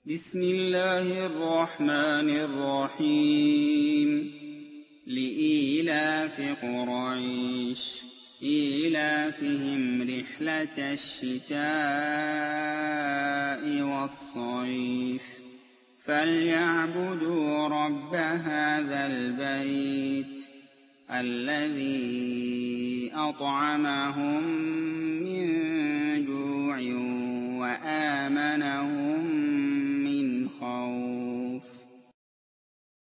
بسم الله الرحمن الرحيم لإيلاف قريش إيلافهم رحلة الشتاء والصيف فليعبدوا رب هذا البيت الذي أطعمهم